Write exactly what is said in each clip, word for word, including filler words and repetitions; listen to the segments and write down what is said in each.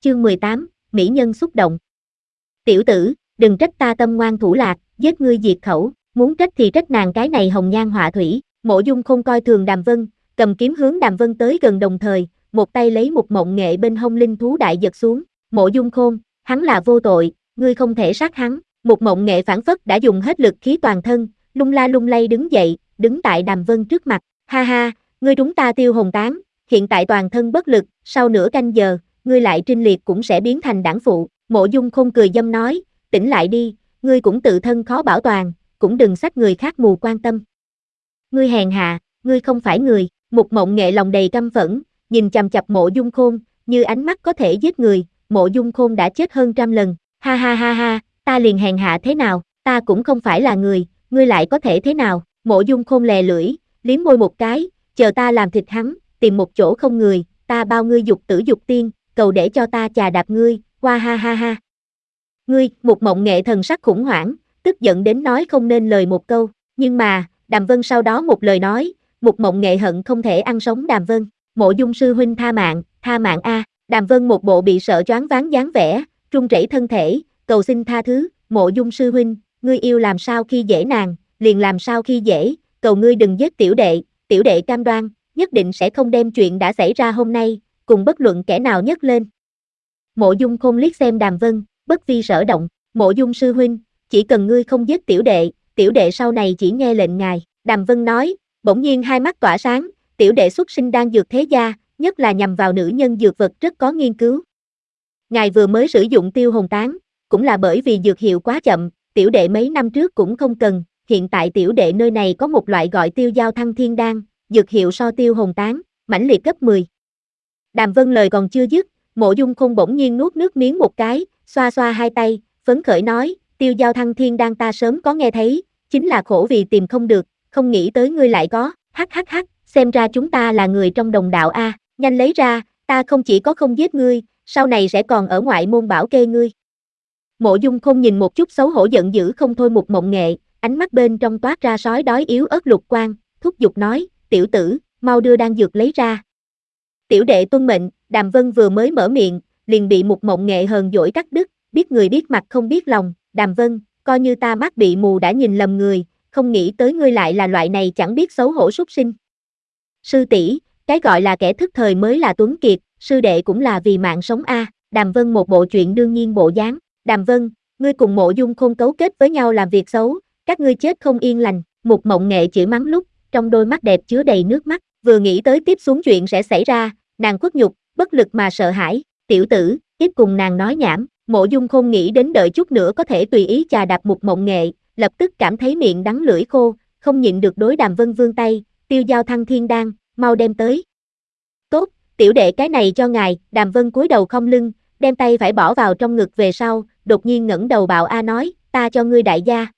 Chương mười tám, Mỹ nhân xúc động. Tiểu tử, đừng trách ta tâm ngoan thủ lạc, giết ngươi diệt khẩu, muốn trách thì trách nàng cái này hồng nhan họa thủy. Mộ Dung Khôn coi thường Đàm Vân, cầm kiếm hướng Đàm Vân tới gần, đồng thời, một tay lấy một mộng nghệ bên hông linh thú đại giật xuống. Mộ Dung Khôn, hắn là vô tội, ngươi không thể sát hắn. Một mộng nghệ phản phất đã dùng hết lực khí toàn thân, lung la lung lay đứng dậy, đứng tại Đàm Vân trước mặt. Ha ha, ngươi trúng ta tiêu hồn tán, hiện tại toàn thân bất lực, sau nửa canh giờ, ngươi lại trinh liệt cũng sẽ biến thành đảng phụ. Mộ Dung Khôn cười dâm nói, tỉnh lại đi, ngươi cũng tự thân khó bảo toàn, cũng đừng xách người khác mù quan tâm. Ngươi hèn hạ, ngươi không phải người. Một mộng nghệ lòng đầy căm phẫn, nhìn chằm chằm Mộ Dung Khôn, như ánh mắt có thể giết người. Mộ Dung Khôn đã chết hơn trăm lần. Ha ha ha ha, ta liền hèn hạ thế nào, ta cũng không phải là người, ngươi lại có thể thế nào? Mộ Dung Khôn lè lưỡi, liếm môi một cái, chờ ta làm thịt hắn, tìm một chỗ không người, ta bao ngươi dục tử dục tiên, cầu để cho ta chà đạp ngươi. Hoa ha ha ha. Ngươi, một mộng nghệ thần sắc khủng hoảng, tức giận đến nói không nên lời một câu. Nhưng mà, Đàm Vân sau đó một lời nói, một mộng nghệ hận không thể ăn sống Đàm Vân. Mộ Dung sư huynh tha mạng, tha mạng a. Đàm Vân một bộ bị sợ choáng váng dáng vẻ, run rẩy thân thể, cầu xin tha thứ. Mộ Dung sư huynh, ngươi yêu làm sao khi dễ nàng, liền làm sao khi dễ, cầu ngươi đừng giết tiểu đệ, tiểu đệ cam đoan, nhất định sẽ không đem chuyện đã xảy ra hôm nay, cùng bất luận kẻ nào nhấc lên. Mộ Dung Khôn liếc xem Đàm Vân, bất vi sở động. Mộ Dung sư huynh, chỉ cần ngươi không giết tiểu đệ, tiểu đệ sau này chỉ nghe lệnh ngài. Đàm Vân nói, bỗng nhiên hai mắt tỏa sáng, tiểu đệ xuất sinh đan dược thế gia, nhất là nhằm vào nữ nhân dược vật rất có nghiên cứu. Ngài vừa mới sử dụng tiêu hồn tán, cũng là bởi vì dược hiệu quá chậm, tiểu đệ mấy năm trước cũng không cần, hiện tại tiểu đệ nơi này có một loại gọi tiêu giao thăng thiên đan, dược hiệu so tiêu hồn tán, mãnh liệt gấp mười. Đàm Vân lời còn chưa dứt, Mộ Dung Khôn bỗng nhiên nuốt nước miếng một cái, xoa xoa hai tay, phấn khởi nói, tiêu giao thăng thiên đan ta sớm có nghe thấy, chính là khổ vì tìm không được, không nghĩ tới ngươi lại có, hắc hắc hắc, xem ra chúng ta là người trong đồng đạo a, nhanh lấy ra, ta không chỉ có không giết ngươi, sau này sẽ còn ở ngoại môn bảo kê ngươi. Mộ Dung Khôn nhìn một chút xấu hổ giận dữ không thôi một mộng nghệ, ánh mắt bên trong toát ra sói đói yếu ớt lục quang, thúc giục nói, tiểu tử, mau đưa đan dược lấy ra. Tiểu đệ tuân mệnh. Đàm Vân vừa mới mở miệng, liền bị một mộng nghệ hờn dỗi cắt đứt, biết người biết mặt không biết lòng. Đàm Vân, coi như ta mắt bị mù đã nhìn lầm người, không nghĩ tới ngươi lại là loại này chẳng biết xấu hổ súc sinh. Sư tỷ, cái gọi là kẻ thức thời mới là tuấn kiệt, sư đệ cũng là vì mạng sống a. Đàm Vân một bộ chuyện đương nhiên bộ dáng. Đàm Vân, ngươi cùng Mộ Dung Khôn cấu kết với nhau làm việc xấu, các ngươi chết không yên lành. Một mộng nghệ chửi mắng lúc, trong đôi mắt đẹp chứa đầy nước mắt, vừa nghĩ tới tiếp xuống chuyện sẽ xảy ra, nàng khuất nhục, bất lực mà sợ hãi. Tiểu tử, ít cùng nàng nói nhảm. Mộ Dung Khôn nghĩ đến đợi chút nữa có thể tùy ý chà đạp một mộng nghệ, lập tức cảm thấy miệng đắng lưỡi khô, không nhịn được đối Đàm Vân vươn tay, tiêu giao thăng thiên đan, mau đem tới. Tốt, tiểu đệ cái này cho ngài. Đàm Vân cúi đầu khom lưng, đem tay phải bỏ vào trong ngực về sau, đột nhiên ngẩng đầu bạo a nói, ta cho ngươi đại gia.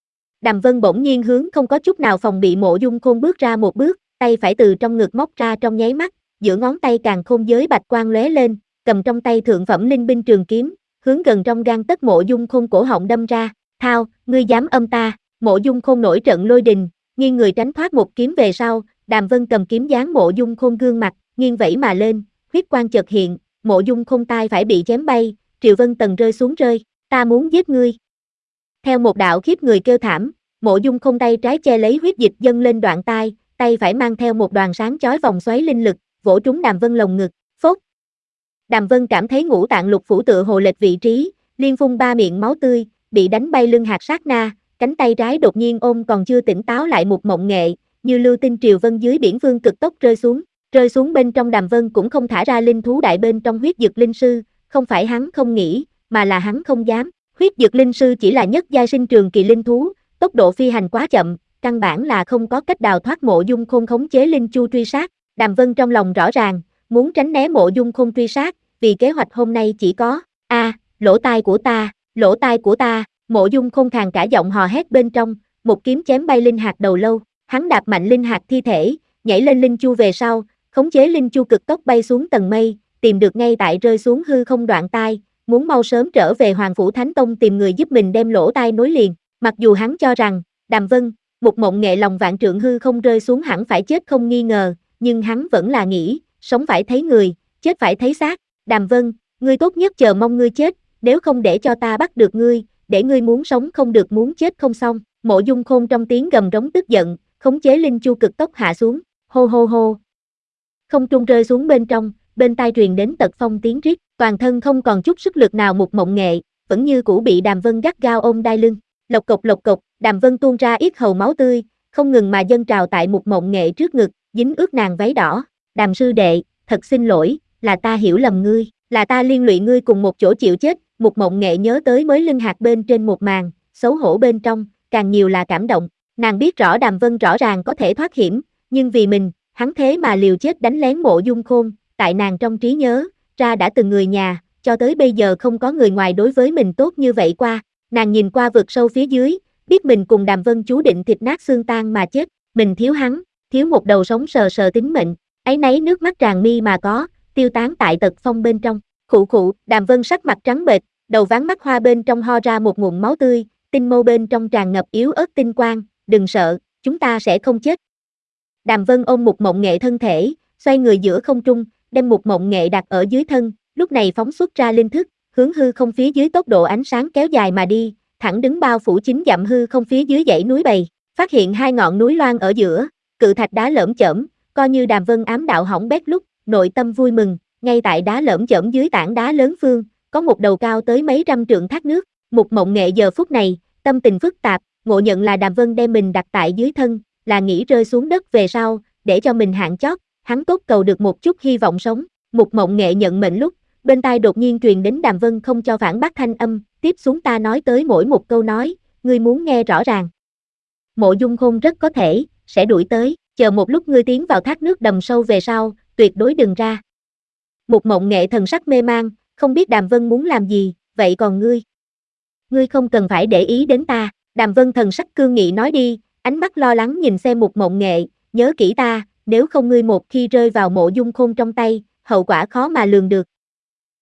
Đàm Vân bỗng nhiên hướng không có chút nào phòng bị Mộ Dung Khôn bước ra một bước, tay phải từ trong ngực móc ra trong nháy mắt, giữa ngón tay càng khôn giới bạch quang lóe lên, cầm trong tay thượng phẩm linh binh trường kiếm, hướng gần trong gang tấc Mộ Dung Khôn cổ họng đâm ra. Thao, ngươi dám âm ta? Mộ Dung Khôn nổi trận lôi đình, nghiêng người tránh thoát một kiếm về sau, Đàm Vân cầm kiếm giáng Mộ Dung Khôn gương mặt, nghiêng vẫy mà lên, huyết quang chợt hiện, Mộ Dung Khôn tai phải bị chém bay, Triệu Vân Tần rơi xuống rơi, ta muốn giết ngươi. Theo một đạo khiếp người kêu thảm, Mộ Dung Khôn tay trái che lấy huyết dịch dâng lên đoạn tai, tay phải mang theo một đoàn sáng chói vòng xoáy linh lực, vỗ trúng Đàm Vân lồng ngực, phốt. Đàm Vân cảm thấy ngũ tạng lục phủ tựa hồ lệch vị trí, liên phun ba miệng máu tươi, bị đánh bay lưng hạt sát na, cánh tay trái đột nhiên ôm còn chưa tỉnh táo lại một mộng nghệ, như lưu tinh Triều Vân dưới biển vương cực tốc rơi xuống, rơi xuống bên trong. Đàm Vân cũng không thả ra linh thú đại bên trong huyết dược linh sư, không phải hắn không nghĩ, mà là hắn không dám. Huyết dược linh sư chỉ là nhất giai sinh trường kỳ linh thú, tốc độ phi hành quá chậm, căn bản là không có cách đào thoát Mộ Dung Khôn khống chế linh chu truy sát. Đàm Vân trong lòng rõ ràng, muốn tránh né Mộ Dung Khôn truy sát, vì kế hoạch hôm nay chỉ có, a, à, lỗ tai của ta, lỗ tai của ta. Mộ Dung Khôn khàn cả giọng hò hét bên trong, một kiếm chém bay linh hạt đầu lâu, hắn đạp mạnh linh hạt thi thể, nhảy lên linh chu về sau, khống chế linh chu cực tốc bay xuống tầng mây, tìm được ngay tại rơi xuống hư không đoạn tai, muốn mau sớm trở về Hoàng Phủ Thánh Tông tìm người giúp mình đem lỗ tai nối liền. Mặc dù hắn cho rằng, Đàm Vân, một mộng nghệ lòng vạn trượng hư không rơi xuống hẳn phải chết không nghi ngờ, nhưng hắn vẫn là nghĩ, sống phải thấy người, chết phải thấy xác. Đàm Vân, ngươi tốt nhất chờ mong ngươi chết, nếu không để cho ta bắt được ngươi, để ngươi muốn sống không được muốn chết không xong. Mộ Dung Khôn trong tiếng gầm rống tức giận, khống chế linh chu cực tốc hạ xuống, hô hô hô. Không trung rơi xuống bên trong, bên tai truyền đến tật phong tiếng rít, toàn thân không còn chút sức lực nào Mục Mộng Nghệ, vẫn như cũ bị Đàm Vân gắt gao ôm đai lưng. Lộc cộc lộc cộc, Đàm Vân tuôn ra yết hầu máu tươi, không ngừng mà dâng trào tại Mục Mộng Nghệ trước ngực, dính ướt nàng váy đỏ. Đàm sư đệ, thật xin lỗi, là ta hiểu lầm ngươi, là ta liên lụy ngươi cùng một chỗ chịu chết. Mục Mộng Nghệ nhớ tới mới lưng hạt bên trên một màn, xấu hổ bên trong, càng nhiều là cảm động. Nàng biết rõ Đàm Vân rõ ràng có thể thoát hiểm, nhưng vì mình, hắn thế mà liều chết đánh lén Mộ Dung Khôn. Tại nàng trong trí nhớ, ra đã từng người nhà, cho tới bây giờ không có người ngoài đối với mình tốt như vậy qua. Nàng nhìn qua vực sâu phía dưới, biết mình cùng Đàm Vân chú định thịt nát xương tan mà chết, mình thiếu hắn, thiếu một đầu sống sờ sờ tính mệnh. Áy náy nước mắt tràn mi mà có, tiêu tán tại tật phong bên trong. Khụ khụ, Đàm Vân sắc mặt trắng bệch, đầu ván mắt hoa bên trong ho ra một ngụm máu tươi, tinh mâu bên trong tràn ngập yếu ớt tinh quang, đừng sợ, chúng ta sẽ không chết. Đàm Vân ôm Mục Mộng Nghệ thân thể, xoay người giữa không trung, đem Mục Mộng Nghệ đặt ở dưới thân, lúc này phóng xuất ra linh thức, hướng hư không phía dưới tốc độ ánh sáng kéo dài mà đi, thẳng đứng bao phủ chín dặm hư không phía dưới dãy núi bầy, phát hiện hai ngọn núi loan ở giữa, cự thạch đá lởm chởm, coi như Đàm Vân ám đạo hỏng bét lúc, nội tâm vui mừng, ngay tại đá lởm chởm dưới tảng đá lớn phương, có một đầu cao tới mấy trăm trượng thác nước. Mục Mộng Nghệ giờ phút này, tâm tình phức tạp, ngộ nhận là Đàm Vân đem mình đặt tại dưới thân, là nghĩ rơi xuống đất về sau, để cho mình hạng chót, hắn tốt cầu được một chút hy vọng sống. Mục Mộng Nghệ nhận mệnh lúc, bên tai đột nhiên truyền đến Đàm Vân không cho phản bác thanh âm, tiếp xuống ta nói tới mỗi một câu nói, ngươi muốn nghe rõ ràng. Mộ Dung Khôn rất có thể, sẽ đuổi tới, chờ một lúc ngươi tiến vào thác nước đầm sâu về sau, tuyệt đối đừng ra. Mục Mộng Nghệ thần sắc mê mang, không biết Đàm Vân muốn làm gì, vậy còn ngươi? Ngươi không cần phải để ý đến ta. Đàm Vân thần sắc cương nghị nói đi, ánh mắt lo lắng nhìn xem Mục Mộng Nghệ, nhớ kỹ ta, nếu không ngươi một khi rơi vào Mộ Dung Khôn trong tay, hậu quả khó mà lường được.